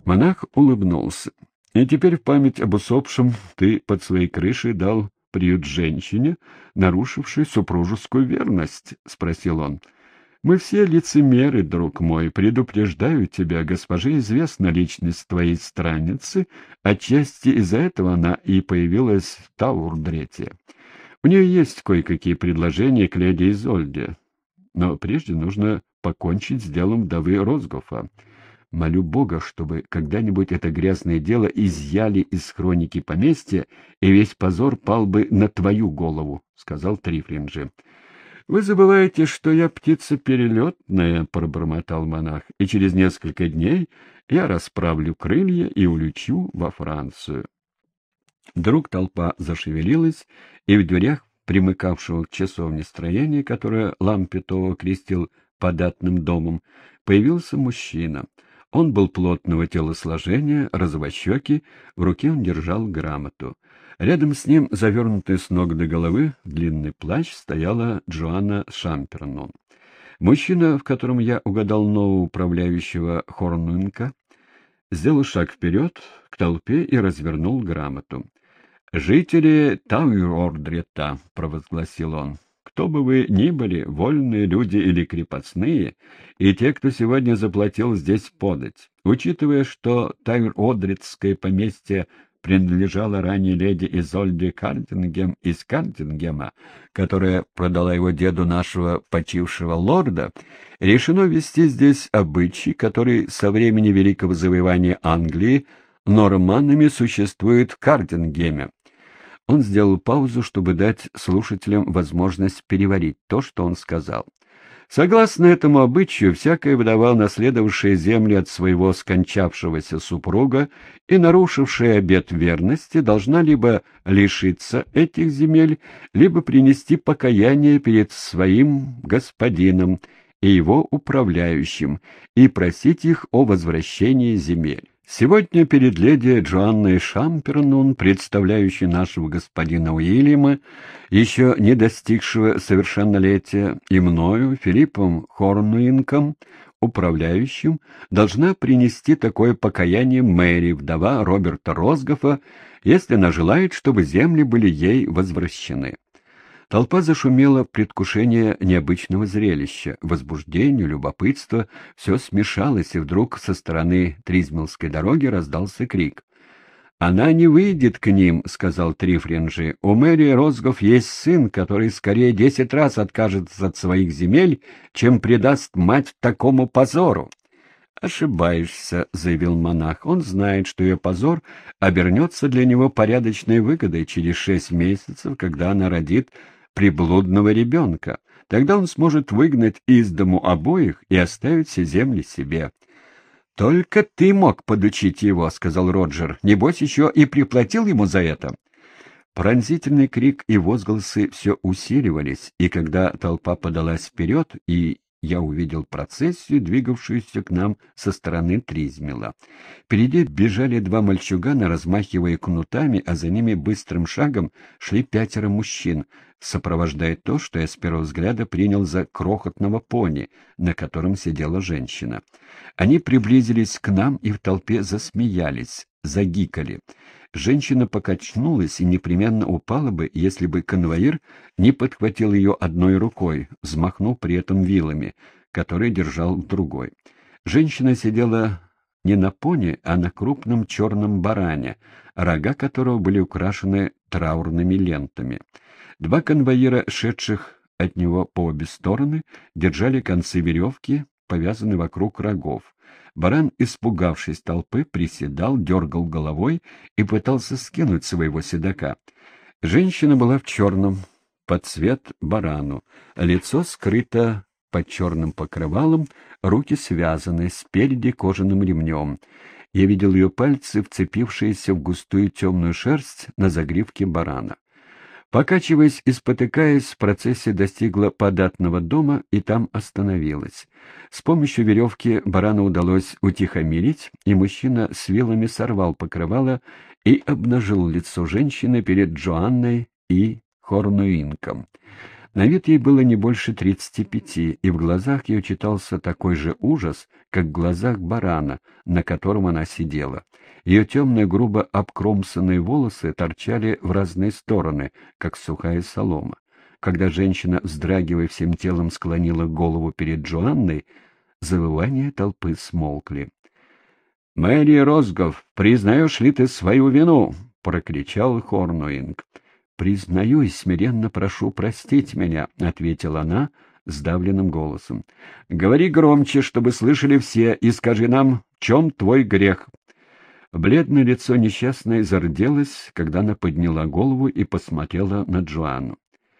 Монах улыбнулся. — И теперь в память об усопшем ты под своей крышей дал приют женщине, нарушившей супружескую верность? — спросил он. — Мы все лицемеры, друг мой. Предупреждаю тебя, госпоже известна личность твоей странницы, отчасти из-за этого она и появилась в Таурдрете. У нее есть кое-какие предложения к леди Изольде, но прежде нужно покончить с делом вдовы Росгофа. Молю Бога, чтобы когда-нибудь это грязное дело изъяли из хроники поместья, и весь позор пал бы на твою голову, — сказал Трифринджи. — Вы забываете, что я птица перелетная, — пробормотал монах, — и через несколько дней я расправлю крылья и улечу во Францию. Вдруг толпа зашевелилась, и в дверях примыкавшего к часовне строения, которое Лампетова крестил податным домом, появился мужчина. Он был плотного телосложения, розовощекий, в руке он держал грамоту. Рядом с ним, завернутая с ног до головы, в длинный плащ, стояла Джоанна Шампернон. Мужчина, в котором я угадал нового управляющего Хорнунка, сделал шаг вперед к толпе и развернул грамоту. «Жители Тауэр-Ордрета», — провозгласил он, — «кто бы вы ни были, вольные люди или крепостные, и те, кто сегодня заплатил здесь подать, учитывая, что Тауэр-Ордретское поместье принадлежало ранее леди Изольде Картингем из Картингема, которая продала его деду нашего почившего лорда, решено ввести здесь обычай, который со времени Великого завоевания Англии норманнами существует в Картингеме. Он сделал паузу, чтобы дать слушателям возможность переварить то, что он сказал. Согласно этому обычаю, всякая вдова, наследовавшая земли от своего скончавшегося супруга и нарушившая обет верности, должна либо лишиться этих земель, либо принести покаяние перед своим господином и его управляющим и просить их о возвращении земель. Сегодня перед леди Джоанной Шампернун, представляющей нашего господина Уильяма, еще не достигшего совершеннолетия, и мною, Филиппом Хорнуинком, управляющим, должна принести такое покаяние Мэри, вдова Роберта Росгофа, если она желает, чтобы земли были ей возвращены. Толпа зашумела в предвкушении необычного зрелища. Возбуждение, любопытство — все смешалось, и вдруг со стороны Тризмелской дороги раздался крик. «Она не выйдет к ним», — сказал Трифринджи. «У Мэри Росгоф есть сын, который скорее 10 раз откажется от своих земель, чем предаст мать такому позору». «Ошибаешься», — заявил монах. «Он знает, что ее позор обернется для него порядочной выгодой через 6 месяцев, когда она родит приблудного ребенка. Тогда он сможет выгнать из дому обоих и оставить все земли себе». «Только ты мог подучить его», — сказал Роджер. «Небось, еще и приплатил ему за это». Пронзительный крик и возгласы все усиливались, и когда толпа подалась вперед, и я увидел процессию, двигавшуюся к нам со стороны Тризмела. Впереди бежали 2 мальчугана, размахивая кнутами, а за ними быстрым шагом шли 5 мужчин, сопровождая то, что я с первого взгляда принял за крохотного пони, на котором сидела женщина. Они приблизились к нам и в толпе засмеялись, загикали. Женщина покачнулась и непременно упала бы, если бы конвоир не подхватил ее одной рукой, взмахнув при этом вилами, которые держал в другой. Женщина сидела не на пони, а на крупном черном баране, рога которого были украшены траурными лентами. 2 конвоира, шедших от него по обе стороны, держали концы веревки, повязанные вокруг рогов. Баран, испугавшись толпы, приседал, дергал головой и пытался скинуть своего седока. Женщина была в черном, под цвет барану, лицо скрыто под черным покрывалом, руки связаны, спереди кожаным ремнем. Я видел ее пальцы, вцепившиеся в густую темную шерсть на загривке барана. Покачиваясь и спотыкаясь, процессия достигла податного дома и там остановилась. С помощью веревки барана удалось утихомирить, и мужчина с вилами сорвал покрывало и обнажил лицо женщины перед Джоанной и Хорнуинком. На вид ей было не больше 35, и в глазах ее читался такой же ужас, как в глазах барана, на котором она сидела. Ее темные, грубо обкромсанные волосы торчали в разные стороны, как сухая солома. Когда женщина, вздрагивая всем телом, склонила голову перед Джоанной, завывания толпы смолкли. — Мэри Розгов, признаешь ли ты свою вину? — прокричал Хорнуинг. — Признаю и смиренно прошу простить меня, — ответила она сдавленным голосом. — Говори громче, чтобы слышали все, и скажи нам, в чем твой грех. Бледное лицо несчастной зарделось, когда она подняла голову и посмотрела на Джоанну.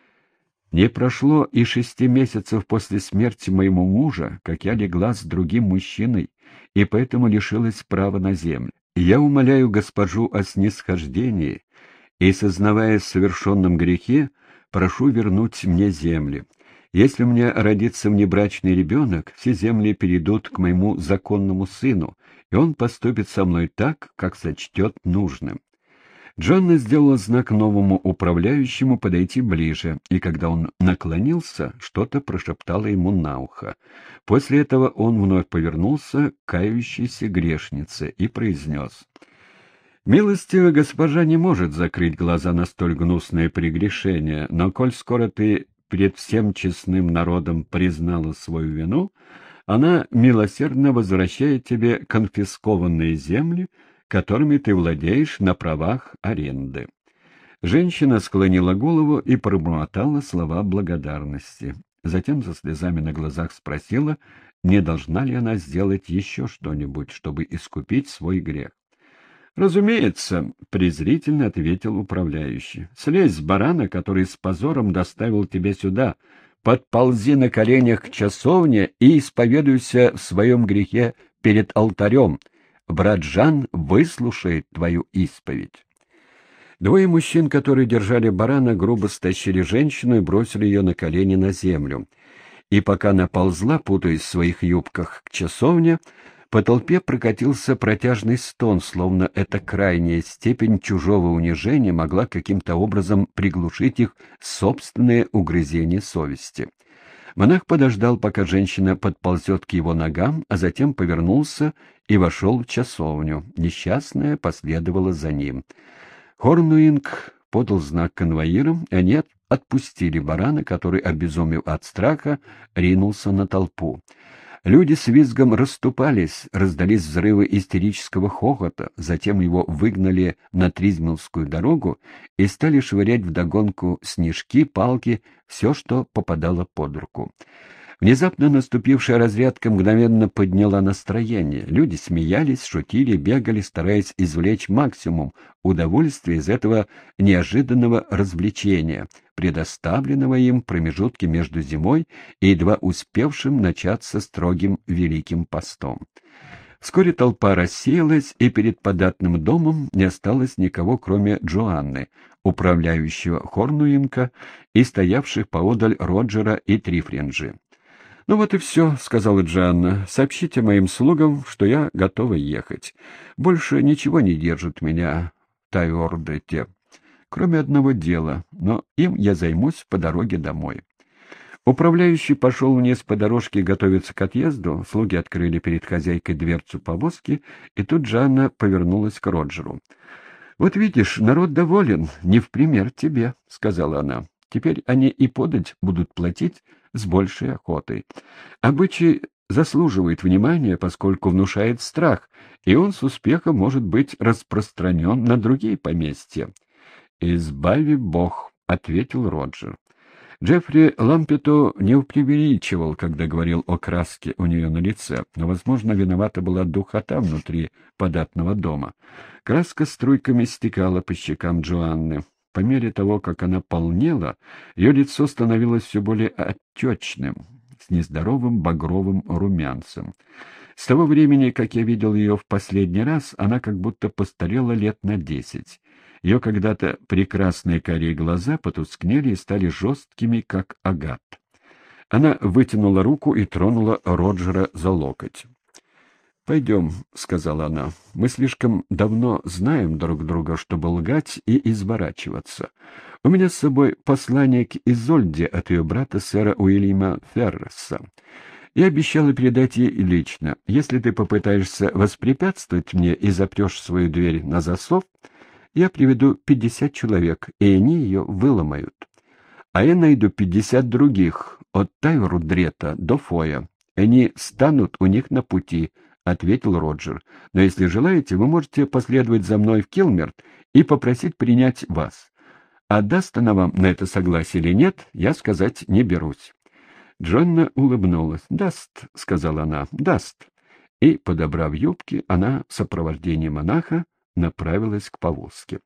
Не прошло и 6 месяцев после смерти моего мужа, как я легла с другим мужчиной, и поэтому лишилась права на землю. Я умоляю госпожу о снисхождении и, сознавая в совершенном грехе, прошу вернуть мне земли. Если у меня родится внебрачный ребенок, все земли перейдут к моему законному сыну, и он поступит со мной так, как сочтет нужным. Джонна сделала знак новому управляющему подойти ближе, и когда он наклонился, что-то прошептала ему на ухо. После этого он вновь повернулся к кающейся грешнице и произнес: «Милостивая госпожа не может закрыть глаза на столь гнусное прегрешение, но коль скоро ты пред всем честным народом признала свою вину, она милосердно возвращает тебе конфискованные земли, которыми ты владеешь на правах аренды». Женщина склонила голову и пробормотала слова благодарности. Затем со слезами на глазах спросила, не должна ли она сделать еще что-нибудь, чтобы искупить свой грех. «Разумеется», — презрительно ответил управляющий. «Слезь с барана, который с позором доставил тебя сюда, подползи на коленях к часовне и исповедуйся в своем грехе перед алтарем. Брат Жан выслушает твою исповедь». Двое мужчин, которые держали барана, грубо стащили женщину и бросили ее на колени на землю. И пока она ползла, путаясь в своих юбках, к часовне, по толпе прокатился протяжный стон, словно эта крайняя степень чужого унижения могла каким-то образом приглушить их собственное угрызение совести. Монах подождал, пока женщина подползет к его ногам, а затем повернулся и вошел в часовню. Несчастная последовала за ним. Хорнуинг подал знак конвоирам, и они отпустили барана, который, обезумев от страха, ринулся на толпу. Люди с визгом расступались, раздались взрывы истерического хохота, затем его выгнали на Тризмелскую дорогу и стали швырять вдогонку снежки, палки, все, что попадало под руку. Внезапно наступившая разрядка мгновенно подняла настроение. Люди смеялись, шутили, бегали, стараясь извлечь максимум удовольствия из этого неожиданного развлечения, предоставленного им в промежутке между зимой и едва успевшим начаться строгим Великим постом. Вскоре толпа рассеялась, и перед податным домом не осталось никого, кроме Джоанны, управляющего Хорнуинга, и стоявших поодаль Роджера и Трифренджи. «Ну вот и все», — сказала Джоанна. «Сообщите моим слугам, что я готова ехать. Больше ничего не держит меня в Тайордете, кроме одного дела, но им я займусь по дороге домой». Управляющий пошел вниз по дорожке готовиться к отъезду, слуги открыли перед хозяйкой дверцу повозки, и тут Джоанна повернулась к Роджеру. «Вот видишь, народ доволен, не в пример тебе», — сказала она. «Теперь они и подать будут платить с большей охотой. Обычай заслуживает внимания, поскольку внушает страх, и он с успехом может быть распространен на другие поместья». «Избави Бог», — ответил Роджер. Джеффри Лампету не преувеличивал, когда говорил о краске у нее на лице, но, возможно, виновата была духота внутри податного дома. Краска струйками стекала по щекам Джоанны. По мере того, как она полнела, ее лицо становилось все более отечным, с нездоровым багровым румянцем. С того времени, как я видел ее в последний раз, она как будто постарела лет на 10. Ее когда-то прекрасные карие глаза потускнели и стали жесткими, как агат. Она вытянула руку и тронула Роджера за локоть. «Пойдем», — сказала она, — «мы слишком давно знаем друг друга, чтобы лгать и изворачиваться. У меня с собой послание к Изольде от ее брата сэра Уильяма Ферреса. Я обещала передать ей лично. Если ты попытаешься воспрепятствовать мне и запрешь свою дверь на засов, я приведу 50 человек, и они ее выломают. А я найду 50 других, от Тайврудрета до Фоя. Они станут у них на пути, — ответил Роджер. Но если желаете, вы можете последовать за мной в Килмерт и попросить принять вас. А даст она вам на это согласие или нет, я сказать не берусь. Джонна улыбнулась. «Даст», — сказала она, — «даст». И, подобрав юбки, она в сопровождении монаха направилась к повозке.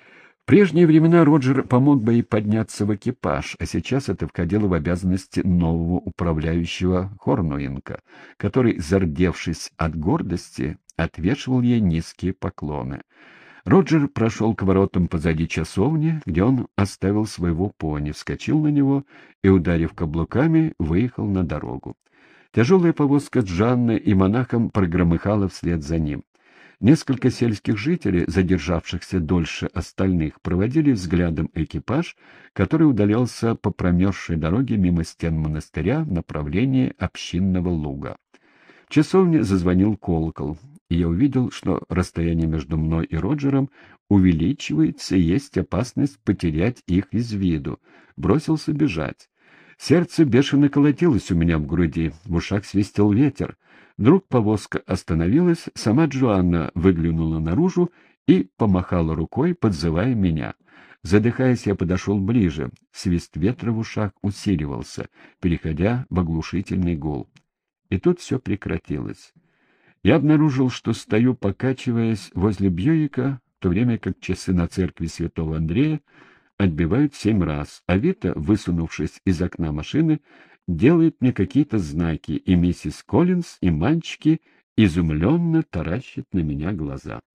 В прежние времена Роджер помог бы ей подняться в экипаж, а сейчас это входило в обязанности нового управляющего Хорнуинга, который, зардевшись от гордости, отвешивал ей низкие поклоны. Роджер прошел к воротам позади часовни, где он оставил своего пони, вскочил на него и, ударив каблуками, выехал на дорогу. Тяжелая повозка с Жанной и монахом прогромыхала вслед за ним. Несколько сельских жителей, задержавшихся дольше остальных, проводили взглядом экипаж, который удалялся по промерзшей дороге мимо стен монастыря в направлении общинного луга. В часовне зазвонил колокол, и я увидел, что расстояние между мной и Роджером увеличивается, и есть опасность потерять их из виду. Бросился бежать. Сердце бешено колотилось у меня в груди, в ушах свистел ветер. Вдруг повозка остановилась, сама Джоанна выглянула наружу и помахала рукой, подзывая меня. Задыхаясь, я подошел ближе. Свист ветра в ушах усиливался, переходя в оглушительный гул. И тут все прекратилось. Я обнаружил, что стою, покачиваясь возле Бьюика, в то время как часы на церкви святого Андрея отбивают 7 раз, а Вита, высунувшись из окна машины, делает мне какие-то знаки, и миссис Коллинз, и мальчики изумленно таращат на меня глаза.